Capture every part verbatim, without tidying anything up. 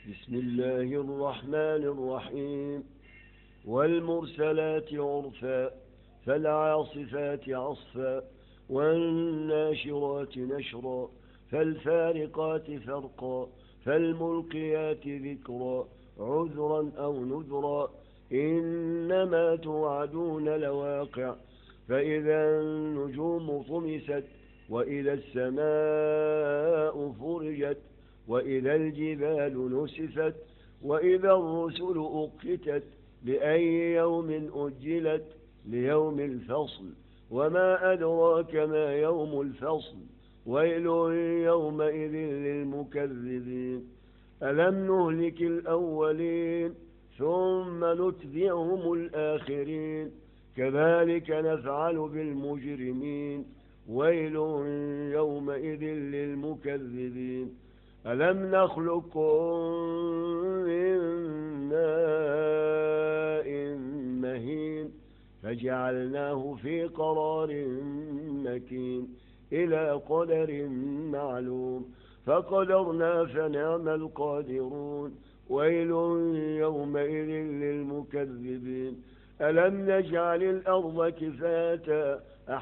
بسم الله الرحمن الرحيم والمرسلات عرفا فالعاصفات عصفا والناشرات نشرا فالفارقات فرقا فالملقيات ذكرا عذرا أو نذرا إنما توعدون لواقع فإذا النجوم طمست وإذا السماء فرجت وإذا الجبال نسفت وإذا الرسل أقتت لأي يوم أجلت ليوم الفصل وما أدراك ما يوم الفصل ويل يومئذ للمكذبين ألم نهلك الأولين ثم نتبعهم الآخرين كذلك نفعل بالمجرمين ويل يومئذ للمكذبين ألم نخلقكم من ماء مهين فجعلناه في قرار مكين إلى قدر معلوم فقدرنا فنعم القادرون ويل يومئذ للمكذبين ألم نجعل الأرض كفاتا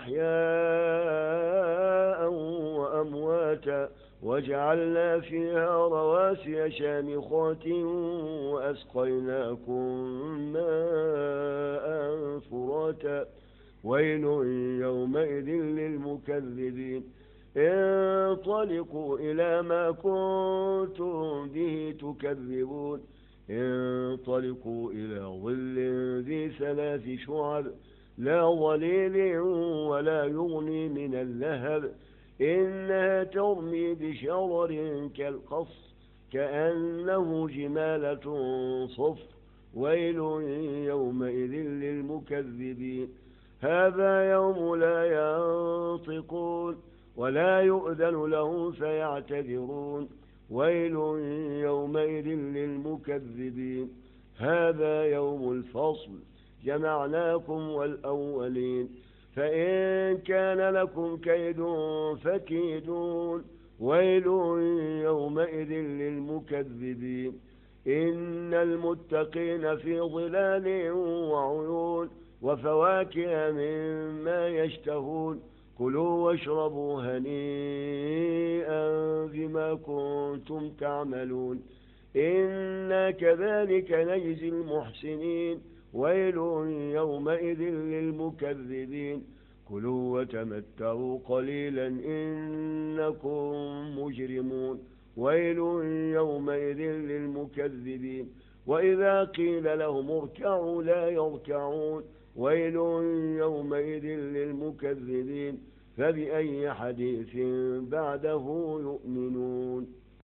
أحياء وأمواتا وجعلنا فيها رواسي شامخات وأسقيناكم ماء فراتا ويل يومئذ للمكذبين انطلقوا إلى ما كنتم به تكذبون انطلقوا إلى ظل ذي ثلاث شعب لا ظليل ولا يغني من اللهب إنها ترمي بشرر كالقصر كأنه جمالة صفر ويل يومئذ للمكذبين هذا يوم لا ينطقون ولا يؤذن لهم فيعتذرون ويل يومئذ للمكذبين هذا يوم الفصل جمعناكم والأولين فإن كان لكم كيد فكيدون ويل يومئذ للمكذبين إن المتقين في ظلال وعيون وفواكه مما يشتهون كلوا واشربوا هنيئا بما كنتم تعملون إنا كذلك نجزي المحسنين ويل يومئذ للمكذبين كلوا وتمتعوا قليلا إنكم مجرمون ويل يومئذ للمكذبين وإذا قيل لهم اركعوا لا يركعون ويل يومئذ للمكذبين فبأي حديث بعده يؤمنون